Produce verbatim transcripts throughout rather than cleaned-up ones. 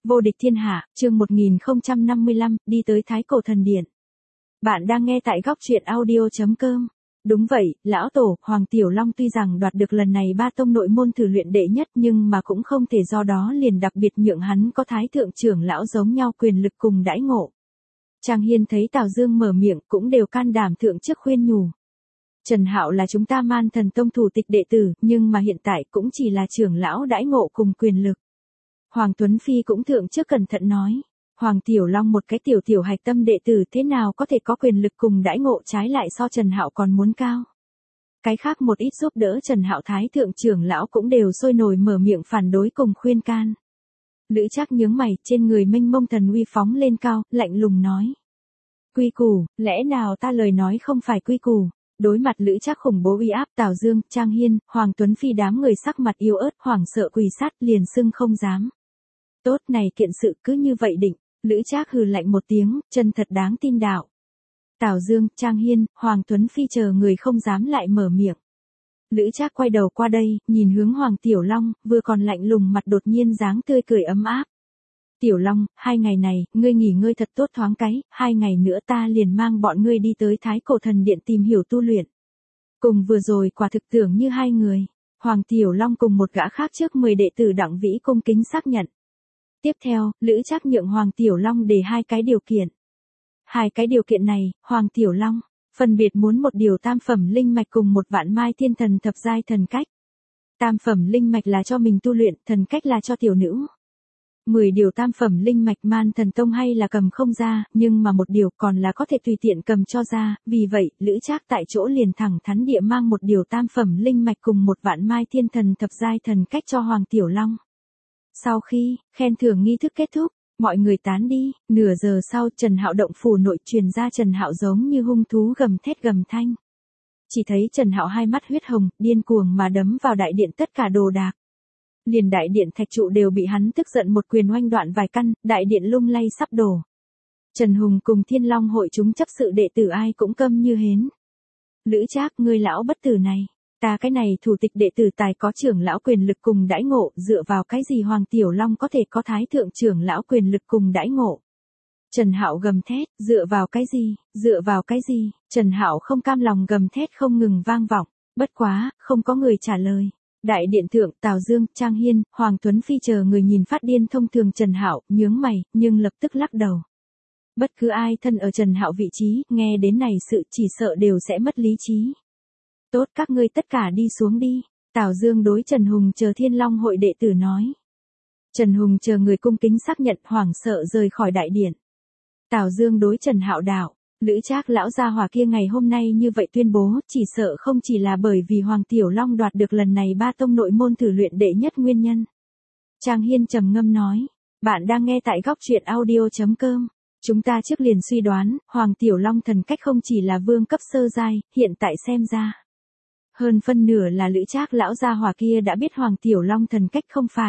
Vô địch thiên hạ, chương một nghìn không trăm năm mươi lăm, đi tới Thái Cổ Thần Điện. Bạn đang nghe tại góc truyện audio.com. Đúng vậy, lão tổ, Hoàng Tiểu Long tuy rằng đoạt được lần này ba tông nội môn thử luyện đệ nhất nhưng mà cũng không thể do đó liền đặc biệt nhượng hắn có thái thượng trưởng lão giống nhau quyền lực cùng đãi ngộ. Trang Hiên thấy Tào Dương mở miệng cũng đều can đảm thượng trước khuyên nhủ. Trần Hạo là chúng ta Man Thần Tông thủ tịch đệ tử, nhưng mà hiện tại cũng chỉ là trưởng lão đãi ngộ cùng quyền lực. Hoàng Tuấn Phi cũng thượng trước cẩn thận nói, Hoàng Tiểu Long một cái tiểu tiểu hạch tâm đệ tử thế nào có thể có quyền lực cùng đãi ngộ trái lại so Trần Hạo còn muốn cao. Cái khác một ít giúp đỡ Trần Hạo thái thượng trưởng lão cũng đều sôi nổi mở miệng phản đối cùng khuyên can. Lữ Trác nhướng mày, trên người mênh mông thần uy phóng lên cao, lạnh lùng nói. Quy củ, lẽ nào ta lời nói không phải quy củ? Đối mặt Lữ Trác khủng bố uy áp, Tào Dương, Trang Hiên, Hoàng Tuấn Phi đám người sắc mặt yếu ớt, hoảng sợ quỳ sát, liền xưng không dám. Tốt, này kiện sự cứ như vậy định. Lữ Trác hừ lạnh một tiếng, chân thật đáng tin đạo. Tào Dương, Trang Hiên, Hoàng Tuấn Phi chờ người không dám lại mở miệng. Lữ Trác quay đầu qua đây, nhìn hướng Hoàng Tiểu Long, vừa còn lạnh lùng mặt đột nhiên dáng tươi cười ấm áp. Tiểu Long, hai ngày này, ngươi nghỉ ngơi thật tốt thoáng cái, hai ngày nữa ta liền mang bọn ngươi đi tới Thái Cổ Thần Điện tìm hiểu tu luyện. Cùng vừa rồi quả thực tưởng như hai người, Hoàng Tiểu Long cùng một gã khác trước mười đệ tử Đặng Vĩ cung kính xác nhận. Tiếp theo, Lữ Trác nhượng Hoàng Tiểu Long đề hai cái điều kiện. Hai cái điều kiện này, Hoàng Tiểu Long, phân biệt muốn một điều tam phẩm linh mạch cùng một vạn mai thiên thần thập giai thần cách. Tam phẩm linh mạch là cho mình tu luyện, thần cách là cho tiểu nữ. Mười điều tam phẩm linh mạch Man Thần Tông hay là cầm không ra, nhưng mà một điều còn là có thể tùy tiện cầm cho ra, vì vậy, Lữ Trác tại chỗ liền thẳng thắn địa mang một điều tam phẩm linh mạch cùng một vạn mai thiên thần thập giai thần cách cho Hoàng Tiểu Long. Sau khi, khen thưởng nghi thức kết thúc, mọi người tán đi, nửa giờ sau Trần Hạo động phủ nội truyền ra Trần Hạo giống như hung thú gầm thét gầm thanh. Chỉ thấy Trần Hạo hai mắt huyết hồng, điên cuồng mà đấm vào đại điện tất cả đồ đạc. Liền đại điện thạch trụ đều bị hắn tức giận một quyền oanh đoạn vài căn, đại điện lung lay sắp đổ. Trần Hùng cùng Thiên Long hội chúng chấp sự đệ tử ai cũng câm như hến. Lữ Trác, ngươi lão bất tử này, ta cái này thủ tịch đệ tử tài có trưởng lão quyền lực cùng đãi ngộ, dựa vào cái gì Hoàng Tiểu Long có thể có thái thượng trưởng lão quyền lực cùng đãi ngộ? Trần Hạo gầm thét, dựa vào cái gì, dựa vào cái gì? Trần Hạo không cam lòng gầm thét không ngừng vang vọng, bất quá, không có người trả lời. Đại điện thượng, Tào Dương, Trang Hiên, Hoàng Tuấn Phi chờ người nhìn phát điên thông thường Trần Hạo, nhướng mày, nhưng lập tức lắc đầu. Bất cứ ai thân ở Trần Hạo vị trí, nghe đến này sự chỉ sợ đều sẽ mất lý trí. Tốt, các ngươi tất cả đi xuống đi, Tào Dương đối Trần Hùng chờ Thiên Long hội đệ tử nói. Trần Hùng chờ người cung kính xác nhận, hoảng sợ rời khỏi đại điện. Tào Dương đối Trần Hạo đạo. Lữ Trác lão gia hỏa kia ngày hôm nay như vậy tuyên bố, chỉ sợ không chỉ là bởi vì Hoàng Tiểu Long đoạt được lần này ba tông nội môn thử luyện đệ nhất nguyên nhân. Trang Hiên trầm ngâm nói, bạn đang nghe tại góc truyện audio.com. Chúng ta trước liền suy đoán, Hoàng Tiểu Long thần cách không chỉ là vương cấp sơ giai, hiện tại xem ra. Hơn phân nửa là Lữ Trác lão gia hỏa kia đã biết Hoàng Tiểu Long thần cách không phải.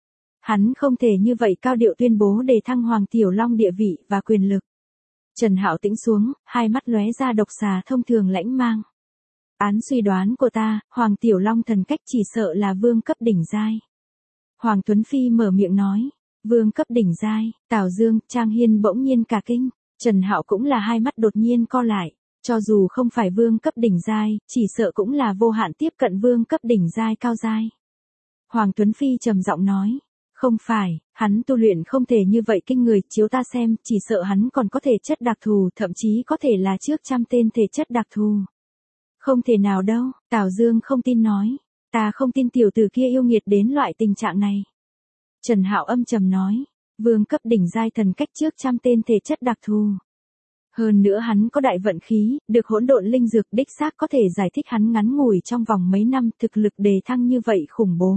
Hắn không thể như vậy cao điệu tuyên bố để thăng Hoàng Tiểu Long địa vị và quyền lực. Trần Hạo tĩnh xuống, hai mắt lóe ra độc xà thông thường lãnh mang. Án suy đoán của ta, Hoàng Tiểu Long thần cách chỉ sợ là vương cấp đỉnh giai. Hoàng Tuấn Phi mở miệng nói, vương cấp đỉnh giai, Tào Dương, Trang Hiên bỗng nhiên cả kinh, Trần Hạo cũng là hai mắt đột nhiên co lại, cho dù không phải vương cấp đỉnh giai, chỉ sợ cũng là vô hạn tiếp cận vương cấp đỉnh giai cao giai. Hoàng Tuấn Phi trầm giọng nói. Không phải, hắn tu luyện không thể như vậy kinh người, chiếu ta xem, chỉ sợ hắn còn có thể chất đặc thù, thậm chí có thể là trước trăm tên thể chất đặc thù. Không thể nào đâu, Tào Dương không tin nói, ta không tin tiểu tử kia yêu nghiệt đến loại tình trạng này. Trần Hạo âm trầm nói, vương cấp đỉnh giai thần cách trước trăm tên thể chất đặc thù. Hơn nữa hắn có đại vận khí, được hỗn độn linh dược đích xác có thể giải thích hắn ngắn ngủi trong vòng mấy năm thực lực đề thăng như vậy khủng bố.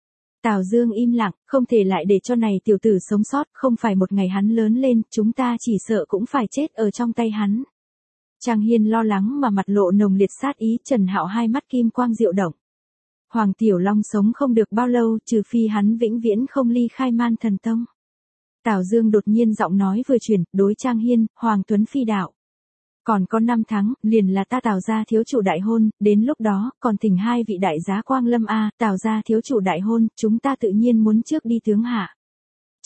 Tào Dương im lặng, không thể lại để cho này tiểu tử sống sót, không phải một ngày hắn lớn lên, chúng ta chỉ sợ cũng phải chết ở trong tay hắn. Trang Hiên lo lắng mà mặt lộ nồng liệt sát ý, Trần Hạo hai mắt kim quang diệu động. Hoàng Tiểu Long sống không được bao lâu, trừ phi hắn vĩnh viễn không ly khai Man Thần Tông. Tào Dương đột nhiên giọng nói vừa chuyển, đối Trang Hiên, Hoàng Tuấn Phi đạo. Còn có năm tháng, liền là ta Tào gia thiếu chủ đại hôn, đến lúc đó, còn thỉnh hai vị đại giá quang lâm a, Tào gia thiếu chủ đại hôn, chúng ta tự nhiên muốn trước đi tướng hạ.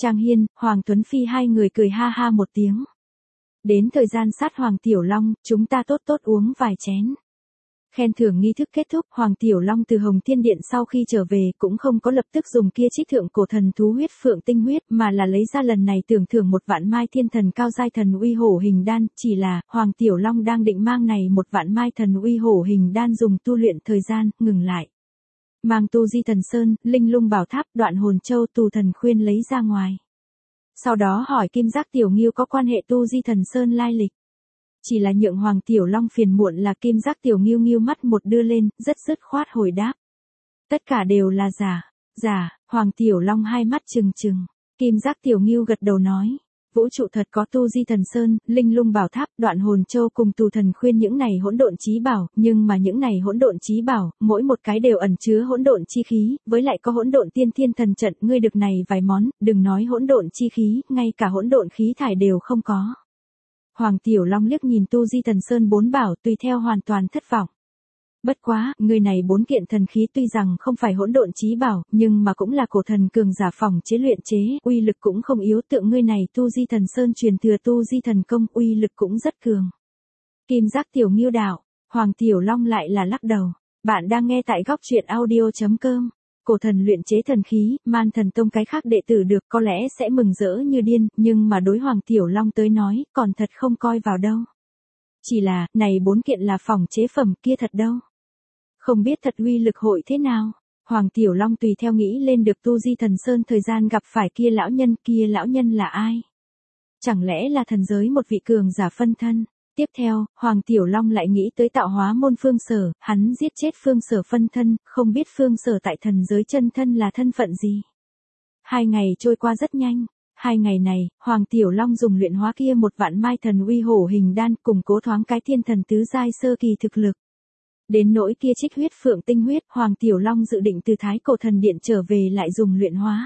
Trang Hiên, Hoàng Tuấn Phi hai người cười ha ha một tiếng. Đến thời gian sát Hoàng Tiểu Long, chúng ta tốt tốt uống vài chén. Khen thưởng nghi thức kết thúc, Hoàng Tiểu Long từ Hồng Thiên Điện sau khi trở về cũng không có lập tức dùng kia trích thượng cổ thần thú huyết phượng tinh huyết mà là lấy ra lần này tưởng thưởng một vạn mai thiên thần cao giai thần uy hổ hình đan, chỉ là Hoàng Tiểu Long đang định mang này một vạn mai thần uy hổ hình đan dùng tu luyện thời gian, ngừng lại. Mang tu di thần sơn, linh lung bảo tháp, đoạn hồn châu tù thần khuyên lấy ra ngoài. Sau đó hỏi Kim Giác Tiểu Ngưu có quan hệ tu di thần sơn lai lịch. Chỉ là nhượng Hoàng Tiểu Long phiền muộn là Kim Giác Tiểu Ngưu Ngưu mắt một đưa lên, rất dứt khoát hồi đáp. Tất cả đều là giả, giả, Hoàng Tiểu Long hai mắt trừng trừng. Kim Giác Tiểu Ngưu gật đầu nói. Vũ trụ thật có tu di thần sơn, linh lung bảo tháp, đoạn hồn châu cùng tù thần khuyên những này hỗn độn chí bảo, nhưng mà những này hỗn độn chí bảo, mỗi một cái đều ẩn chứa hỗn độn chi khí, với lại có hỗn độn tiên thiên thần trận, ngươi được này vài món, đừng nói hỗn độn chi khí, ngay cả hỗn độn khí thải đều không có. Hoàng Tiểu Long liếc nhìn tu di thần sơn bốn bảo, tùy theo hoàn toàn thất vọng. Bất quá, người này bốn kiện thần khí tuy rằng không phải hỗn độn chí bảo, nhưng mà cũng là cổ thần cường giả phòng chế luyện chế, uy lực cũng không yếu, tượng ngươi này tu di thần sơn truyền thừa tu di thần công, uy lực cũng rất cường. Kim Giác Tiểu Ngưu đạo, Hoàng Tiểu Long lại là lắc đầu. Bạn đang nghe tại góc truyện audio chấm com. Cổ thần luyện chế thần khí, Man Thần Tông cái khác đệ tử được có lẽ sẽ mừng rỡ như điên, nhưng mà đối Hoàng Tiểu Long tới nói, còn thật không coi vào đâu. Chỉ là, này bốn kiện là phòng chế phẩm kia thật đâu. Không biết thật uy lực hội thế nào. Hoàng Tiểu Long tùy theo nghĩ lên được tu di thần sơn thời gian gặp phải kia lão nhân, kia lão nhân là ai? Chẳng lẽ là thần giới một vị cường giả phân thân? Tiếp theo, Hoàng Tiểu Long lại nghĩ tới tạo hóa môn Phương Sở, hắn giết chết Phương Sở phân thân, không biết Phương Sở tại thần giới chân thân là thân phận gì. Hai ngày trôi qua rất nhanh. Hai ngày này, Hoàng Tiểu Long dùng luyện hóa kia một vạn mai thần uy hổ hình đan củng cố thoáng cái thiên thần tứ giai sơ kỳ thực lực. Đến nỗi kia trích huyết phượng tinh huyết, Hoàng Tiểu Long dự định từ Thái Cổ Thần Điện trở về lại dùng luyện hóa.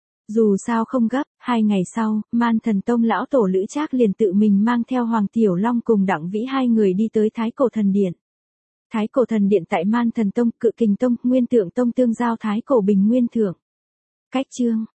Dù sao không gấp, hai ngày sau, Man Thần Tông lão tổ Lữ Trác liền tự mình mang theo Hoàng Tiểu Long cùng Đặng Vĩ hai người đi tới Thái Cổ Thần Điện. Thái Cổ Thần Điện tại Man Thần Tông, Cự Kình Tông, Nguyên Tượng Tông tương giao Thái Cổ Bình Nguyên Thượng. Cách chương